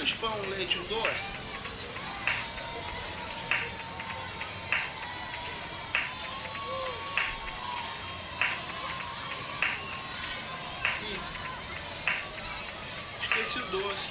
2 pão, leite, um doce? Ih, esqueci o doce.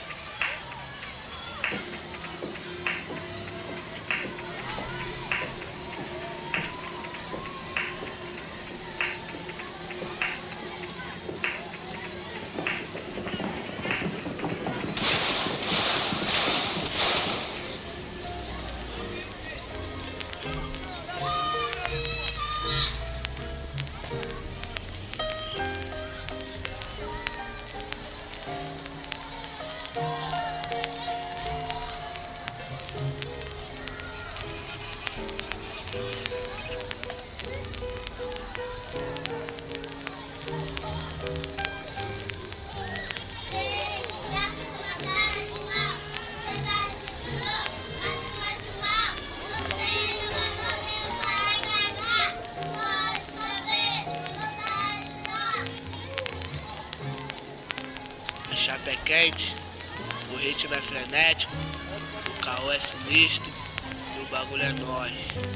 A chapa é quente, o ritmo é frenético, o caô é sinistro e o bagulho é nóis.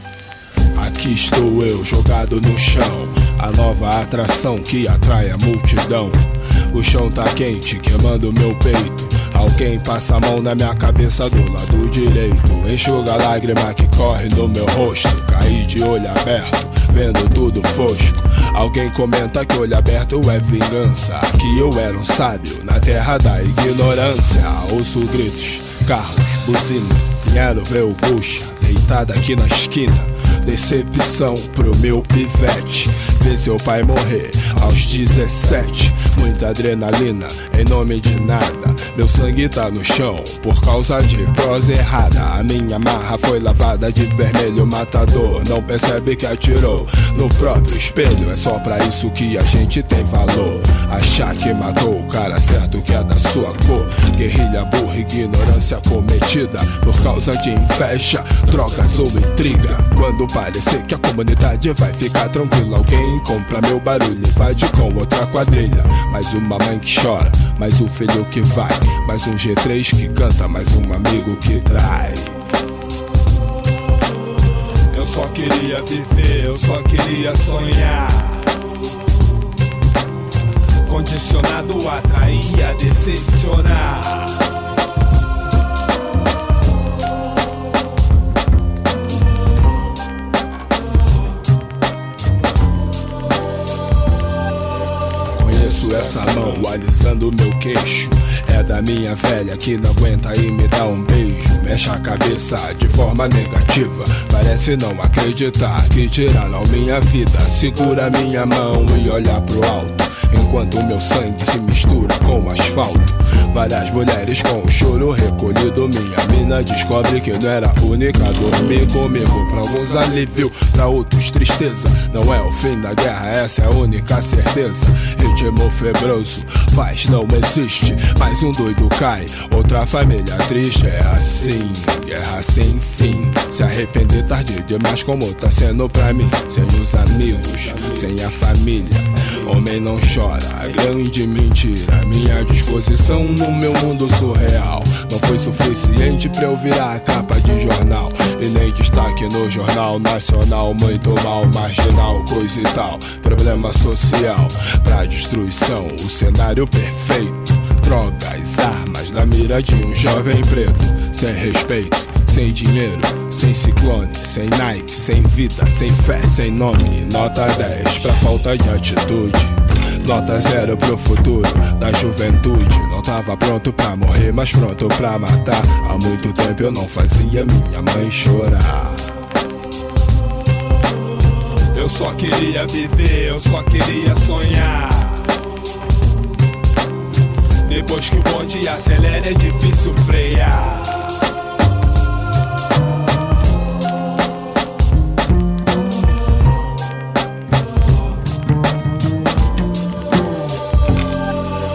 Aqui estou eu, jogado no chão, a nova atração que atrai a multidão. O chão tá quente, queimando meu peito. Alguém passa a mão na minha cabeça do lado direito. Enxuga a lágrima que corre no meu rosto. Caí de olho aberto, vendo tudo fosco. Alguém comenta que olho aberto é vingança, que eu era um sábio na terra da ignorância. Ouço gritos, carros, buzina, vieram ver o bucha deitado aqui na esquina. Decepção pro meu pivete, ver seu pai morrer aos 17. Muita adrenalina em nome de nada. Meu sangue tá no chão por causa de prosa errada. A minha marra foi lavada de vermelho matador. Não percebe que atirou no próprio espelho. É só pra isso que a gente tem valor. Achar que matou o cara certo que é da sua cor. Guerrilha burra, ignorância cometida por causa de inveja, drogas ou intriga. Quando parecer que a comunidade vai ficar tranquila, alguém compra meu barulho e invade com outra quadrilha. Mais uma mãe que chora, mais um filho que vai, mais um G3 que canta, mais um amigo que trai. Eu só queria viver, eu só queria sonhar. Condicionado a atrair, a decepcionar. Essa mão alisando meu queixo é da minha velha que não aguenta e me dá um beijo. Mexe a cabeça de forma negativa, parece não acreditar que tiraram minha vida. Segura minha mão e olha pro alto, enquanto meu sangue se mistura com o asfalto. Várias mulheres com o choro recolhido. Minha mina descobre que não era a única a dormir comigo. Pra alguns alívio, pra outros tristeza. Não é o fim da guerra, essa é a única certeza. Ritmo febroso, paz não existe. Mais um doido cai, outra família triste. É assim, guerra sem fim. Se arrepender tarde demais como tá sendo pra mim. Sem os amigos, sem a família. Homem não chora, grande mentira. Minha disposição no meu mundo surreal não foi suficiente pra eu virar a capa de jornal. E nem destaque no jornal nacional. Muito mal, marginal, coisa e tal. Problema social pra destruição, o cenário perfeito. Drogas, armas na mira de um jovem preto. Sem respeito, sem dinheiro, sem ciclone, sem Nike, sem vida, sem fé, sem nome. Nota 10 pra falta de atitude. Nota 0 pro futuro da juventude. Não tava pronto pra morrer, mas pronto pra matar. Há muito tempo eu não fazia minha mãe chorar. Eu só queria viver, eu só queria sonhar. Depois que o bonde acelera é difícil frear. Um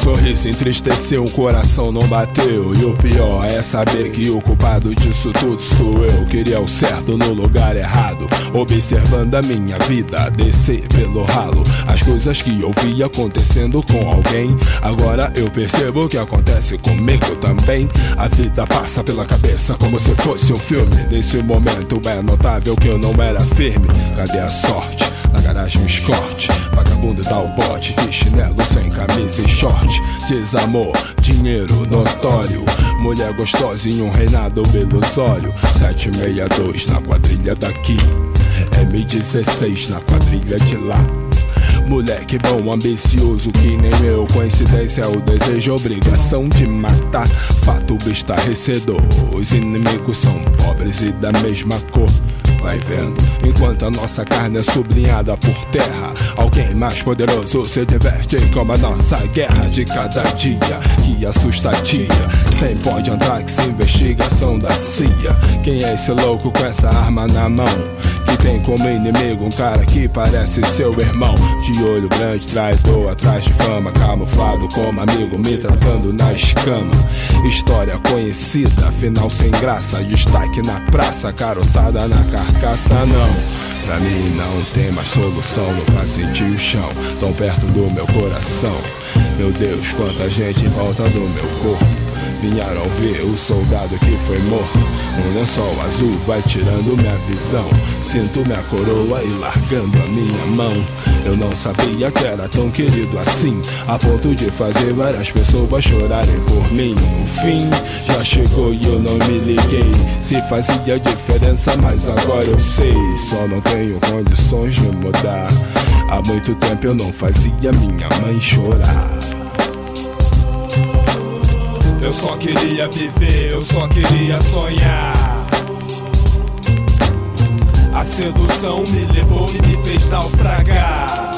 sorriso entristeceu, um coração não bateu. E o pior é saber que o culpado disso tudo sou eu. Queria o certo no lugar errado, observando a minha vida descer pelo ralo. As coisas que eu vi acontecendo com alguém, agora eu percebo que acontece comigo também. A vida passa pela cabeça como se fosse um filme. Nesse momento é notável que eu não era firme. Cadê a sorte? Na garagem um escorte, vagabundo dá o bote de chinelo sem camisa e short. Desamor, dinheiro notório, mulher gostosa em um reinado ilusório. 762 na quadrilha daqui, M16 na quadrilha de lá. Moleque bom, ambicioso que nem eu. Coincidência, o desejo, obrigação de matar. Fato estarrecedor, os inimigos são pobres e da mesma cor. Vai vendo, enquanto a nossa carne é sublinhada por terra, alguém mais poderoso se diverte como a nossa guerra de cada dia, que assusta a tia. Sem pode andar que se investigação da CIA. Quem é esse louco com essa arma na mão, que tem como inimigo um cara que parece seu irmão? De olho grande, traidor, atrás de fama, camuflado como amigo, me tratando na escama. História conhecida, final sem graça, destaque na praça, caroçada na carcaça. Não, pra mim não tem mais solução, nunca senti o chão tão perto do meu coração. Meu Deus, quanta gente em volta do meu corpo. Vieram ver o soldado que foi morto. Um lençol azul vai tirando minha visão. Sinto minha coroa e largando a minha mão. Eu não sabia que era tão querido assim, a ponto de fazer várias pessoas chorarem por mim. O fim já chegou e eu não me liguei se fazia diferença, mas agora eu sei. Só não tenho condições de mudar. Há muito tempo eu não fazia minha mãe chorar. Eu só queria viver, eu só queria sonhar. A sedução me levou e me fez naufragar.